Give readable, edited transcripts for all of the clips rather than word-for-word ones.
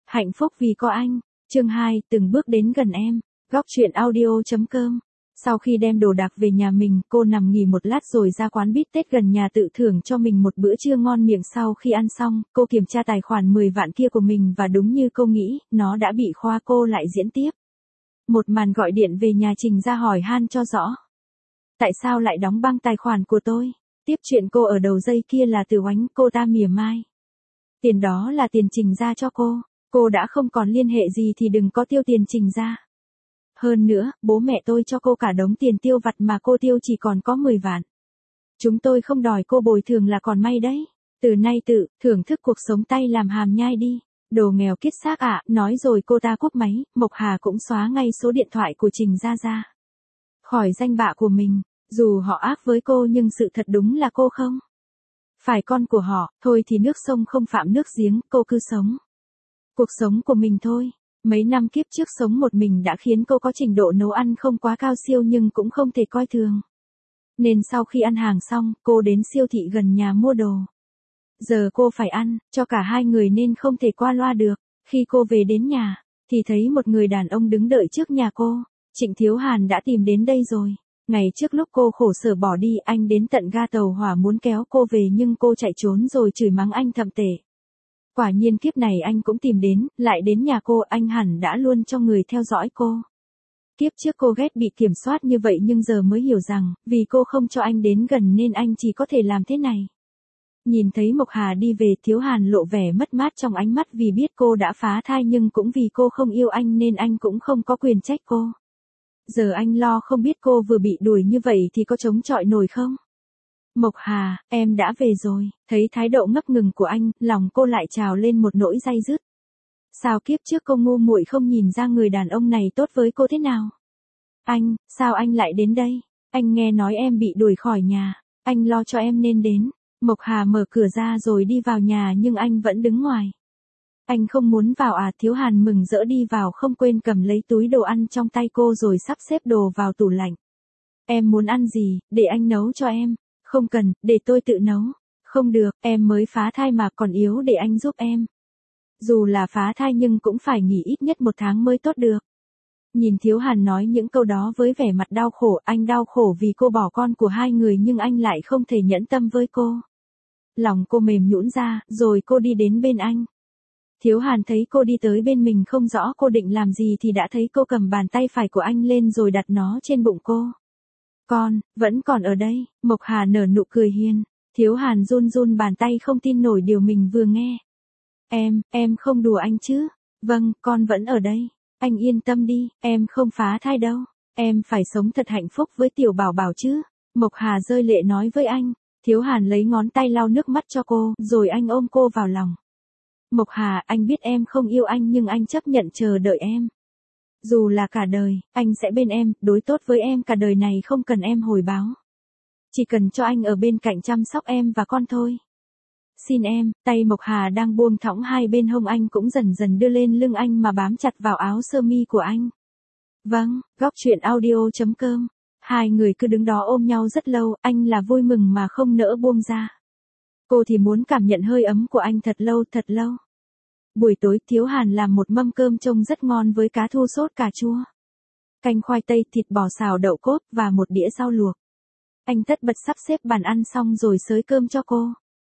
Hạnh phúc vì có anh. Chương 2, từng bước đến gần em. Góc truyện audio.com. Sau khi đem đồ đạc về nhà mình, cô nằm nghỉ một lát rồi ra quán bít tết gần nhà tự thưởng cho mình một bữa trưa ngon miệng. Sau khi ăn xong, cô kiểm tra tài khoản 10 vạn kia của mình và đúng như cô nghĩ, nó đã bị khóa. Cô lại diễn tiếp một màn gọi điện về nhà Trình ra hỏi han cho rõ. Tại sao lại đóng băng tài khoản của tôi? Tiếp chuyện cô ở đầu dây kia là Từ Oánh, cô ta mỉa mai. Tiền đó là tiền Trình ra cho cô đã không còn liên hệ gì thì đừng có tiêu tiền Trình ra. Hơn nữa, bố mẹ tôi cho cô cả đống tiền tiêu vặt mà cô tiêu chỉ còn có 10 vạn. Chúng tôi không đòi cô bồi thường là còn may đấy. Từ nay tự thưởng thức cuộc sống tay làm hàm nhai đi. Đồ nghèo kiết xác ạ, nói rồi cô ta cúp máy. Mộc Hà cũng xóa ngay số điện thoại của Trình ra khỏi danh bạ của mình. Dù họ ác với cô nhưng sự thật đúng là cô không phải con của họ. Thôi thì nước sông không phạm nước giếng, cô cứ sống cuộc sống của mình thôi. Mấy năm kiếp trước sống một mình đã khiến cô có trình độ nấu ăn không quá cao siêu nhưng cũng không thể coi thường. Nên sau khi ăn hàng xong, cô đến siêu thị gần nhà mua đồ. Giờ cô phải ăn cho cả hai người nên không thể qua loa được. Khi cô về đến nhà, thì thấy một người đàn ông đứng đợi trước nhà cô. Trịnh Thiếu Hàn đã tìm đến đây rồi. Ngày trước lúc cô khổ sở bỏ đi, anh đến tận ga tàu hỏa muốn kéo cô về nhưng cô chạy trốn rồi chửi mắng anh thậm tệ. Quả nhiên kiếp này anh cũng tìm đến, lại đến nhà cô. Anh hẳn đã luôn cho người theo dõi cô. Kiếp trước cô ghét bị kiểm soát như vậy nhưng giờ mới hiểu rằng, vì cô không cho anh đến gần nên anh chỉ có thể làm thế này. Nhìn thấy Mộc Hà đi về, Thiếu Hàn lộ vẻ mất mát trong ánh mắt vì biết cô đã phá thai nhưng cũng vì cô không yêu anh nên anh cũng không có quyền trách cô. Giờ anh lo không biết cô vừa bị đuổi như vậy thì có chống chọi nổi không? Mộc Hà, em đã về rồi. Thấy thái độ ngập ngừng của anh, lòng cô lại trào lên một nỗi day dứt. Sao kiếp trước cô ngu muội không nhìn ra người đàn ông này tốt với cô thế nào? Anh, sao anh lại đến đây? Anh nghe nói em bị đuổi khỏi nhà. Anh lo cho em nên đến. Mộc Hà mở cửa ra rồi đi vào nhà nhưng anh vẫn đứng ngoài. Anh không muốn vào à? Thiếu Hàn mừng rỡ đi vào không quên cầm lấy túi đồ ăn trong tay cô rồi sắp xếp đồ vào tủ lạnh. Em muốn ăn gì, để anh nấu cho em. Không cần, để tôi tự nấu. Không được, em mới phá thai mà còn yếu để anh giúp em. Dù là phá thai nhưng cũng phải nghỉ ít nhất 1 tháng mới tốt được. Nhìn Thiếu Hàn nói những câu đó với vẻ mặt đau khổ, anh đau khổ vì cô bỏ con của hai người nhưng anh lại không thể nhẫn tâm với cô. Lòng cô mềm nhũn ra, rồi cô đi đến bên anh. Thiếu Hàn thấy cô đi tới bên mình không rõ cô định làm gì thì đã thấy cô cầm bàn tay phải của anh lên rồi đặt nó trên bụng cô. Con, vẫn còn ở đây. Mộc Hà nở nụ cười hiền. Thiếu Hàn run run bàn tay không tin nổi điều mình vừa nghe. Em không đùa anh chứ? Vâng, con vẫn ở đây. Anh yên tâm đi, em không phá thai đâu. Em phải sống thật hạnh phúc với tiểu bảo bảo chứ. Mộc Hà rơi lệ nói với anh. Thiếu Hàn lấy ngón tay lau nước mắt cho cô, rồi anh ôm cô vào lòng. Mộc Hà, anh biết em không yêu anh nhưng anh chấp nhận chờ đợi em. Dù là cả đời, anh sẽ bên em, đối tốt với em cả đời này không cần em hồi báo. Chỉ cần cho anh ở bên cạnh chăm sóc em và con thôi. Xin em. Tay Mộc Hà đang buông thõng hai bên hông anh cũng dần dần đưa lên lưng anh mà bám chặt vào áo sơ mi của anh. Vâng, góc truyện audio.com. Hai người cứ đứng đó ôm nhau rất lâu, anh là vui mừng mà không nỡ buông ra. Cô thì muốn cảm nhận hơi ấm của anh thật lâu thật lâu. Buổi tối, Thiếu Hàn làm một mâm cơm trông rất ngon với cá thu sốt cà chua, canh khoai tây, thịt bò xào đậu cốt và một đĩa rau luộc. Anh tất bật sắp xếp bàn ăn xong rồi xới cơm cho cô.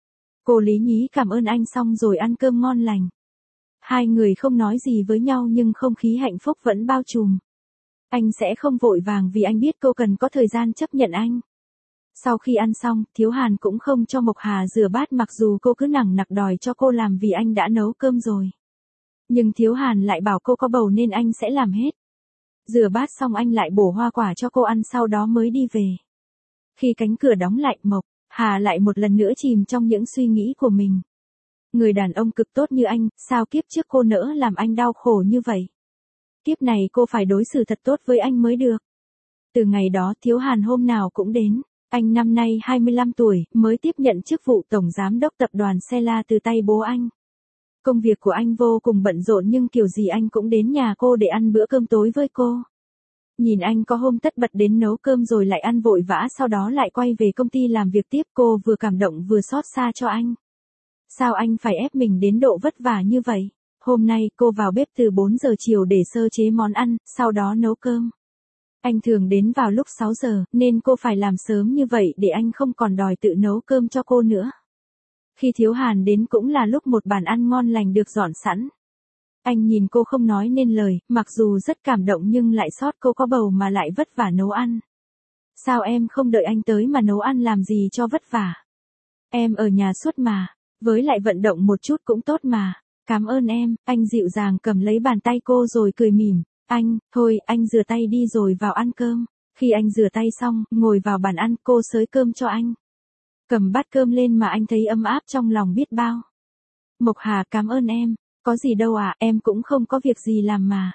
Cô lý nhí cảm ơn anh xong rồi ăn cơm ngon lành. Hai người không nói gì với nhau nhưng không khí hạnh phúc vẫn bao trùm. Anh sẽ không vội vàng vì anh biết cô cần có thời gian chấp nhận anh. Sau khi ăn xong, Thiếu Hàn cũng không cho Mộc Hà rửa bát mặc dù cô cứ nằng nặc đòi cho cô làm vì anh đã nấu cơm rồi. Nhưng Thiếu Hàn lại bảo cô có bầu nên anh sẽ làm hết. Rửa bát xong anh lại bổ hoa quả cho cô ăn sau đó mới đi về. Khi cánh cửa đóng lại, Mộc Hà lại một lần nữa chìm trong những suy nghĩ của mình. Người đàn ông cực tốt như anh, sao kiếp trước cô nỡ làm anh đau khổ như vậy? Kiếp này cô phải đối xử thật tốt với anh mới được. Từ ngày đó Thiếu Hàn hôm nào cũng đến. Anh năm nay 25 tuổi, mới tiếp nhận chức vụ tổng giám đốc tập đoàn Sela từ tay bố anh. Công việc của anh vô cùng bận rộn nhưng kiểu gì anh cũng đến nhà cô để ăn bữa cơm tối với cô. Nhìn anh có hôm tất bật đến nấu cơm rồi lại ăn vội vã sau đó lại quay về công ty làm việc tiếp, cô vừa cảm động vừa xót xa cho anh. Sao anh phải ép mình đến độ vất vả như vậy? Hôm nay cô vào bếp từ 4 giờ chiều để sơ chế món ăn, sau đó nấu cơm. Anh thường đến vào lúc 6 giờ, nên cô phải làm sớm như vậy để anh không còn đòi tự nấu cơm cho cô nữa. Khi Thiếu Hàn đến cũng là lúc một bàn ăn ngon lành được dọn sẵn. Anh nhìn cô không nói nên lời, mặc dù rất cảm động nhưng lại xót cô có bầu mà lại vất vả nấu ăn. Sao em không đợi anh tới mà nấu ăn làm gì cho vất vả? Em ở nhà suốt mà, với lại vận động một chút cũng tốt mà. Cảm ơn em, anh dịu dàng cầm lấy bàn tay cô rồi cười mỉm. Thôi, anh rửa tay đi rồi vào ăn cơm. Khi anh rửa tay xong, ngồi vào bàn ăn, cô xới cơm cho anh. Cầm bát cơm lên mà anh thấy ấm áp trong lòng biết bao. Mộc Hà, cảm ơn em. Có gì đâu à, em cũng không có việc gì làm mà.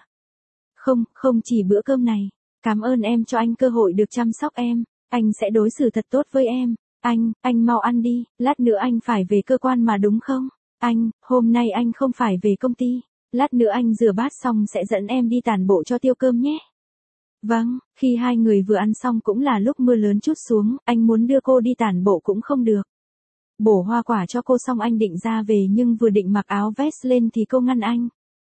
Không chỉ bữa cơm này. Cảm ơn em cho anh cơ hội được chăm sóc em. Anh sẽ đối xử thật tốt với em. Anh mau ăn đi, lát nữa anh phải về cơ quan mà đúng không? Hôm nay anh không phải về công ty. Lát nữa anh rửa bát xong sẽ dẫn em đi tản bộ cho tiêu cơm nhé. Vâng, khi hai người vừa ăn xong cũng là lúc mưa lớn trút xuống, anh muốn đưa cô đi tản bộ cũng không được. Bổ hoa quả cho cô xong anh định ra về nhưng vừa định mặc áo vest lên thì cô ngăn anh.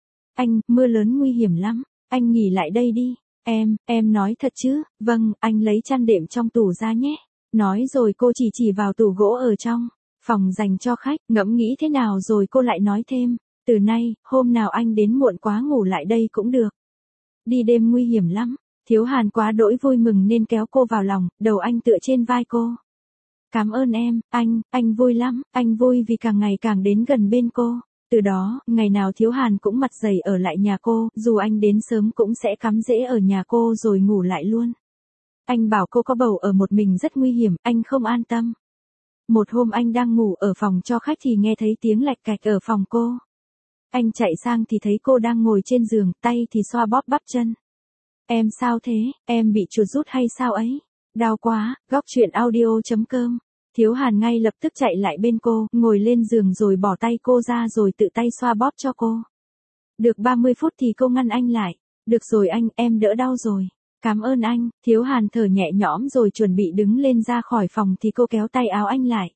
Mưa lớn nguy hiểm lắm, anh nghỉ lại đây đi. Em nói thật chứ? Vâng, anh lấy chăn đệm trong tủ ra nhé. Nói rồi cô chỉ vào tủ gỗ ở trong phòng dành cho khách, ngẫm nghĩ thế nào rồi cô lại nói thêm. Từ nay, hôm nào anh đến muộn quá ngủ lại đây cũng được. Đi đêm nguy hiểm lắm. Thiếu Hàn quá đỗi vui mừng nên kéo cô vào lòng, đầu anh tựa trên vai cô. Cảm ơn em, anh vui lắm, anh vui vì càng ngày càng đến gần bên cô. Từ đó, ngày nào Thiếu Hàn cũng mặt dày ở lại nhà cô, dù anh đến sớm cũng sẽ cắm rễ ở nhà cô rồi ngủ lại luôn. Anh bảo cô có bầu ở một mình rất nguy hiểm, anh không an tâm. Một hôm anh đang ngủ ở phòng cho khách thì nghe thấy tiếng lạch cạch ở phòng cô. Anh chạy sang thì thấy cô đang ngồi trên giường, tay thì xoa bóp bắp chân. Em sao thế, em bị chuột rút hay sao ấy? Đau quá, góc truyện audio.com. Thiếu Hàn ngay lập tức chạy lại bên cô, ngồi lên giường rồi bỏ tay cô ra rồi tự tay xoa bóp cho cô. Được 30 phút thì cô ngăn anh lại. Được rồi anh, em đỡ đau rồi. Cảm ơn anh. Thiếu Hàn thở nhẹ nhõm rồi chuẩn bị đứng lên ra khỏi phòng thì cô kéo tay áo anh lại.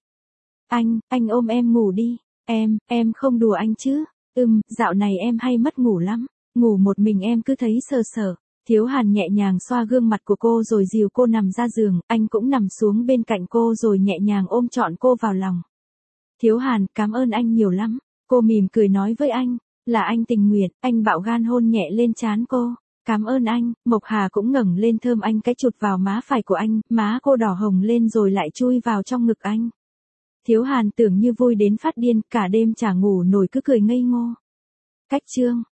Anh ôm em ngủ đi. Em không đùa anh chứ? Dạo này em hay mất ngủ lắm. Ngủ một mình em cứ thấy sờ sờ. Thiếu Hàn nhẹ nhàng xoa gương mặt của cô rồi dìu cô nằm ra giường, anh cũng nằm xuống bên cạnh cô rồi nhẹ nhàng ôm trọn cô vào lòng. Thiếu Hàn, cảm ơn anh nhiều lắm. Cô mỉm cười nói với anh, là anh tình nguyện, anh bạo gan hôn nhẹ lên trán cô. Cảm ơn anh, Mộc Hà cũng ngẩng lên thơm anh cái chụt vào má phải của anh, má cô đỏ hồng lên rồi lại chui vào trong ngực anh. Thiếu Hàn tưởng như vui đến phát điên, cả đêm chả ngủ nổi cứ cười ngây ngô. Cách chương